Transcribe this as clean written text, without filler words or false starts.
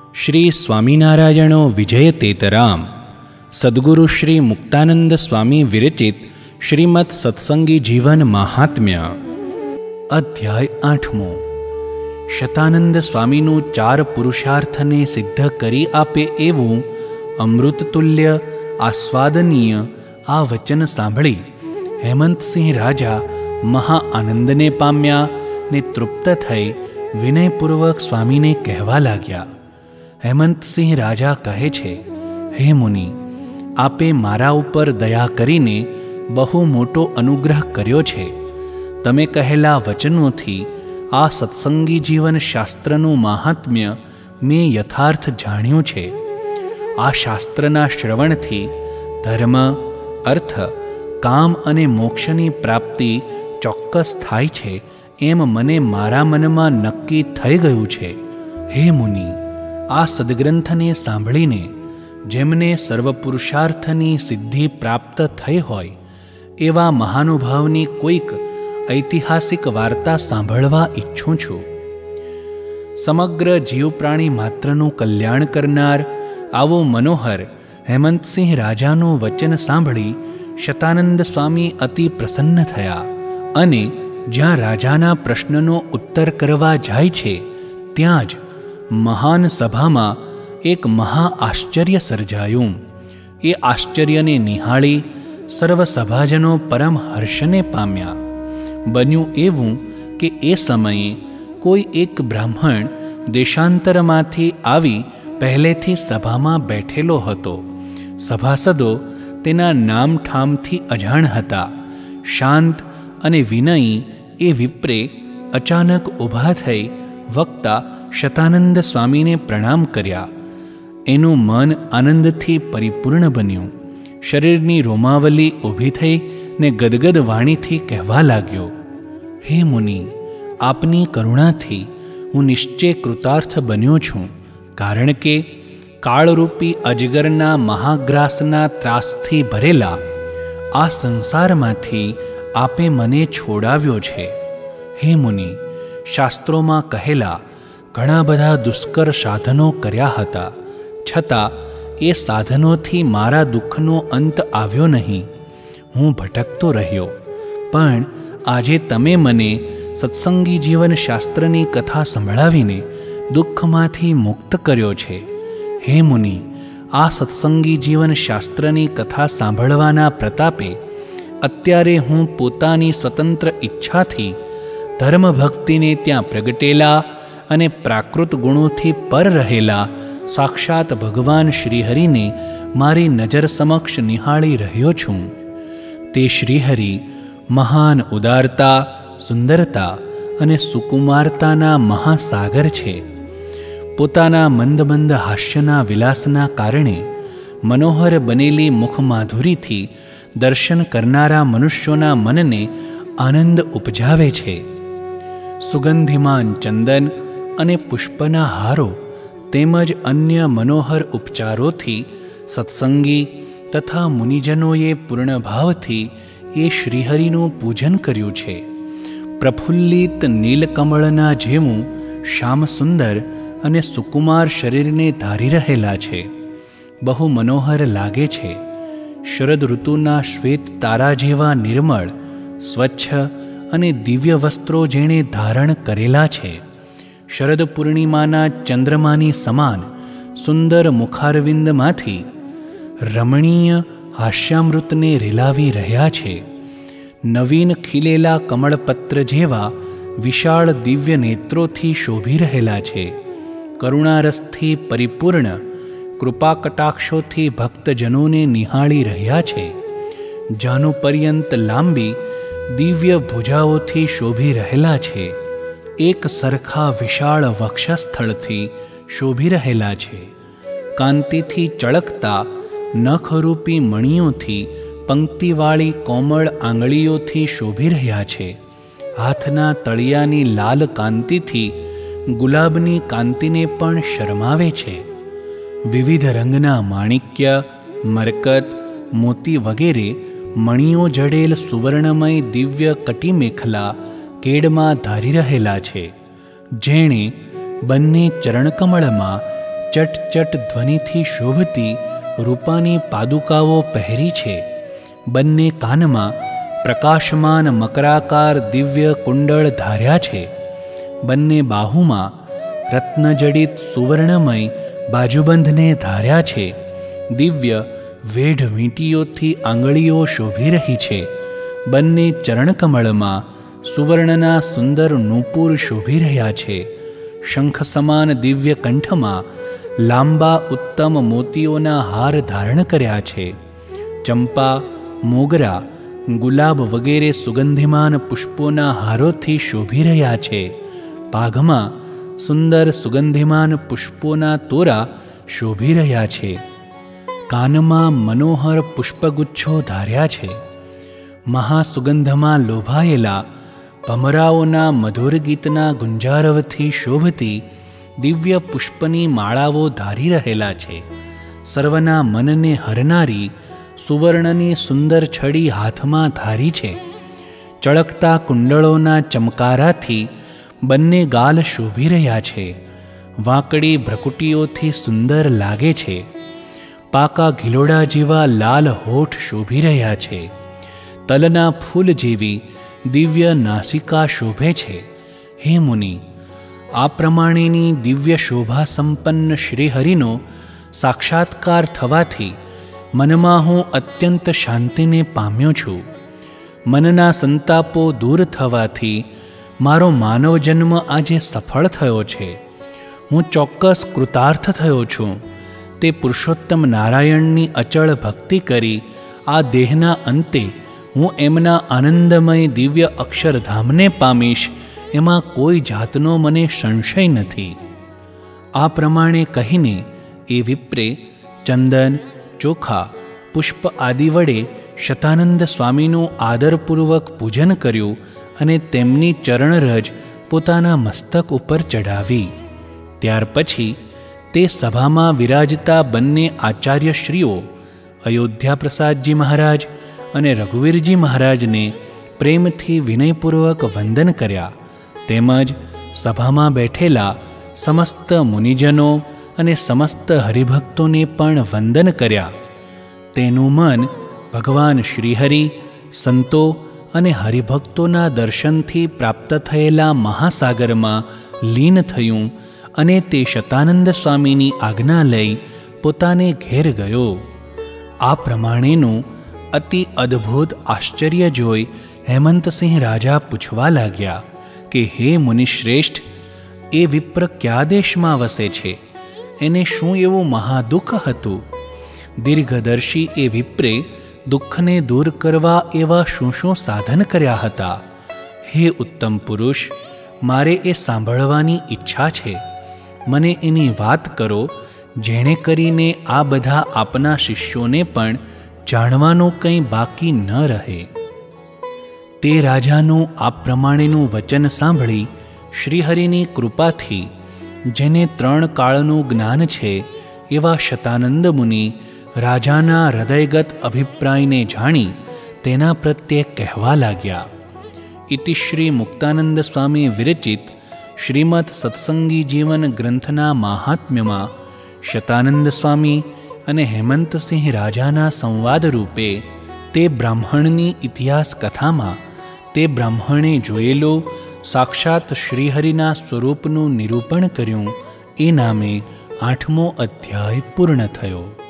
શ્રી સ્વામિનારાયણો વિજયતેતરામ સદ્ગુરુ શ્રી મુક્તાનંદ સ્વામી વિરચિત શ્રીમદ સત્સંગી જીવન મહાત્મ્ય અધ્યાય 8મો. શતાનંદ સ્વામીનું 4 પુરુષાર્થને સિદ્ધ કરી આપે એવું અમૃતતુલ્ય આસ્વાદનીય આ વચન સાંભળી હેમંતસિંહ રાજા મહા આનંદને પામ્યા ને તૃપ્ત થઈ વિનયપૂર્વક સ્વામીને કહેવા લાગ્યા. હેમંતસિંહ રાજા કહે છે, હે મુનિ, આપે મારા ઉપર દયા કરીને બહુ મોટો અનુગ્રહ કર્યો છે. તમે કહેલા વચનોથી આ સત્સંગી જીવન શાસ્ત્રનું મહાત્મ્ય મેં યથાર્થ જાણ્યું છે. આ શાસ્ત્રના શ્રવણથી ધર્મ, અર્થ, કામ અને મોક્ષની પ્રાપ્તિ ચોક્કસ થાય છે એમ મને મારા મનમાં નક્કી થઈ ગયું છે. હે મુનિ, આ સદગ્રંથને સાંભળીને જેમને સર્વ પુરુષાર્થની સિદ્ધિ પ્રાપ્ત થઈ હોય એવા મહાનુભાવની કોઈક ઐતિહાસિક વાર્તા સાંભળવા ઈચ્છું છું. સમગ્ર જીવ પ્રાણી માત્રનું કલ્યાણ કરનાર આવો મનોહર હેમંતસિંહ રાજાનું વચન સાંભળી શતાનંદ સ્વામી અતિ પ્રસન્ન થયા અને જ્યાં રાજાના પ્રશ્નનો ઉત્તર કરવા જાય છે ત્યાં જ મહાન સભામાં એક મહા આશ્ચર્ય સર્જાયું. એ આશ્ચર્યને નિહાળી સર્વ સભાજનો પરમ હર્ષને પામ્યા. બન્યું એવું કે એ સમયે કોઈ એક બ્રાહ્મણ દેશાંતરમાંથી આવી પહેલેથી સભામાં બેઠેલો હતો. સભાસદો તેના નામ ઠામથી અજાણ હતા. શાંત અને વિનયી એ વિપ્રે અચાનક ઊભા થઈ વક્તા શતાનંદ સ્વામીને પ્રણામ કર્યા. એનું મન આનંદથી પરિપૂર્ણ બન્યું. શરીરની રોમાવલી ઊભી થઈ ને ગદગદ વાણીથી કહેવા લાગ્યો, હે મુનિ, આપની કરુણાથી હું નિશ્ચય કૃતાર્થ બન્યો છું. કારણ કે કાળરૂપી અજગરના મહાગ્રાસના ત્રાસથી ભરેલા આ સંસારમાંથી આપે મને છોડાવ્યો છે. હે મુનિ, શાસ્ત્રોમાં કહેલા ઘણા બધા દુષ્કર સાધનો કર્યા હતા, છતાં એ સાધનોથી મારા દુઃખનો અંત આવ્યો નહીં. હું ભટકતો રહ્યો, પણ આજે તમે મને સત્સંગી જીવન શાસ્ત્રની કથા સંભળાવીને દુઃખમાંથી મુક્ત કર્યો છે. હે મુનિ, આ સત્સંગી જીવન શાસ્ત્રની કથા સાંભળવાના પ્રતાપે અત્યારે હું પોતાની સ્વતંત્ર ઈચ્છાથી ધર્મભક્તિને ત્યાં પ્રગટેલા અને પ્રાકૃત ગુણોથી પર રહેલા સાક્ષાત ભગવાન શ્રીહરિને મારી નજર સમક્ષ નિહાળી રહ્યો છું. તે શ્રીહરિ મહાન ઉદારતા, સુંદરતા અને સુકુમારતાના મહાસાગર છે. પોતાના મંદ મંદ હાસ્યના વિલાસના કારણે મનોહર બનેલી મુખમાધુરીથી દર્શન કરનારા મનુષ્યોના મનને આનંદ ઉપજાવે છે. સુગંધિમાન ચંદન અને પુષ્પના હારો તેમજ અન્ય મનોહર ઉપચારોથી સત્સંગી તથા મુનિજનોએ પૂર્ણ ભાવથી એ શ્રીહરિનું પૂજન કર્યું છે. પ્રફુલ્લિત નીલકમળના જેવું શ્યામસુંદર અને સુકુમાર શરીરને ધારી રહેલા છે. બહુ મનોહર લાગે છે. શરદ ઋતુના શ્વેત તારા જેવા નિર્મળ, સ્વચ્છ અને દિવ્ય વસ્ત્રો જેણે ધારણ કરેલા છે. શરદ પૂર્ણિમાના ચંદ્રમાની સમાન સુંદર મુખારવિંદમાંથી રમણીય હાસ્યામૃતને રેલાવી રહ્યા છે. નવીન ખીલેલા કમળપત્ર જેવા વિશાળ દિવ્ય નેત્રોથી શોભી રહેલા છે. કરુણારસથી પરિપૂર્ણ કૃપા કટાક્ષોથી ભક્તજનોને નિહાળી રહ્યા છે. જાનુપર્યંત લાંબી દિવ્ય ભુજાઓથી શોભી રહેલા છે. એક સરખા વિશાળ વક્ષસ્થળથી શોભી રહેલા છે. કાંતિથી ચળકતા નખરૂપી મણીઓથી પંક્તિવાળી કોમળ આંગળીઓથી શોભી રહ્યા છે. હાથના તળિયાની લાલ કાંતિથી ગુલાબની કાંતિને પણ શરમાવે છે. વિવિધ રંગના માણિક્ય, મરકત, મોતી વગેરે મણીઓ જડેલ સુવર્ણમય દિવ્ય કટીમેખલા કેડમાં ધારી રહેલા છે. જેણે બંને ચરણકમળમાં ચટ ચટ ધ્વનિથી શોભતી રૂપાની પાદુકાઓ પહેરી છે. બંને કાનમાં પ્રકાશમાન મકરાકાર દિવ્ય કુંડળ ધાર્યા છે. બંને બાહુમાં રત્નજડિત સુવર્ણમય બાજુબંધને ધાર્યા છે. દિવ્ય વેઢ વીંટીઓથી આંગળીઓ શોભી રહી છે. બંને ચરણકમળમાં સુવર્ણના સુંદર નૂપુર શોભી રહ્યા છે. શંખ સમાન દિવ્ય કંઠમાં લાંબા ઉત્તમ મોતીઓના હાર ધારણ કર્યા છે. ચંપા, મોગરા, ગુલાબ વગેરે સુગંધિમાન પુષ્પોના હારોથી શોભી રહ્યા છે. પાઘમાં સુંદર સુગંધિમાન પુષ્પોના તોરા શોભી રહ્યા છે. કાનમાં મનોહર પુષ્પગુચ્છો ધાર્યા છે. મહાસુગંધમાં લોભાયેલા ભમરાઓના મધુર ગીતના ગુંજારવથી શોભતી દિવ્ય પુષ્પની માળાઓ ધારી રહેલા છે. સર્વના મનને હરનારી સુવર્ણની સુંદર છડી હાથમાં ધારી છે. ચળકતા કુંડળોના ચમકારાથી બંને ગાલ શોભી રહ્યા છે. વાંકડી ભ્રકુટીઓથી સુંદર લાગે છે. પાકા ઘિલોડા જેવા લાલ હોઠ શોભી રહ્યા છે. તલના ફૂલ જેવી દિવ્ય નાસિકા શોભે છે. હે મુનિ, આ પ્રમાણેની દિવ્ય શોભા સંપન્ન શ્રીહરિનો સાક્ષાત્કાર થવાથી મનમાં હું અત્યંત શાંતિને પામ્યો છું. મનના સંતાપો દૂર થવાથી મારો માનવ જન્મ આજે સફળ થયો છે. હું ચોક્કસ કૃતાર્થ થયો છું. તે પુરુષોત્તમ નારાયણની અચળ ભક્તિ કરી આ દેહના અંતે હું એમના આનંદમય દિવ્ય અક્ષરધામને પામીશ, એમાં કોઈ જાતનો મને સંશય નથી. આ પ્રમાણે કહીને એ વિપ્રે ચંદન, ચોખા, પુષ્પ આદિ વડે શતાનંદ સ્વામીનું આદરપૂર્વક પૂજન કર્યું અને તેમની ચરણરજ પોતાના મસ્તક ઉપર ચઢાવી. ત્યાર પછી તે સભામાં વિરાજતા બંને આચાર્યશ્રીઓ અયોધ્યા પ્રસાદજી મહારાજ અને રઘુવીરજી મહારાજને પ્રેમથી વિનયપૂર્વક વંદન કર્યા. તેમજ સભામાં બેઠેલા સમસ્ત મુનિજનો અને સમસ્ત હરિભક્તોને પણ વંદન કર્યા. તેનું મન ભગવાન શ્રીહરિ, સંતો અને હરિભક્તોના દર્શનથી પ્રાપ્ત થયેલા મહાસાગરમાં લીન થયું અને તે શતાનંદ સ્વામીની આજ્ઞા લઈ પોતાને ઘેર ગયો. આ પ્રમાણેનું અતિ અદ્ભુત આશ્ચર્ય જોઈ હેમંતસિંહ રાજા પૂછવા લાગ્યા કે હે મુનિશ્રેષ્ઠ, એ વિપ્ર કયા દેશમાં વસે છે? એને શું એવું મહાદુઃખ હતું? દીર્ઘદર્શી એ વિપ્રે દુઃખને દૂર કરવા એવા શું શું સાધન કર્યા હતા? હે ઉત્તમ પુરુષ, મારે એ સાંભળવાની ઈચ્છા છે. મને એની વાત કરો, જેણે કરીને આ બધા આપના શિષ્યોને પણ જાણવાનું કંઈ બાકી ન રહે. તે રાજાનું આ પ્રમાણેનું વચન સાંભળી શ્રીહરિની કૃપાથી જેને 3 કાળનું જ્ઞાન છે એવા શતાનંદ મુનિ રાજાના હૃદયગત અભિપ્રાયને જાણી તેના પ્રત્યે કહેવા લાગ્યા. ઇતિ શ્રી મુક્તાનંદ સ્વામી વિરચિત શ્રીમદ સત્સંગી જીવન ગ્રંથના મહાત્મ્યમાં શતાનંદ સ્વામી અને હેમંતસિંહ રાજાના સંવાદ રૂપે તે બ્રાહ્મણની ઇતિહાસ કથામાં તે બ્રાહ્મણે જોયેલો સાક્ષાત શ્રીહરિના સ્વરૂપનું નિરૂપણ કર્યું. એ નામે 8મો અધ્યાય પૂર્ણ થયો.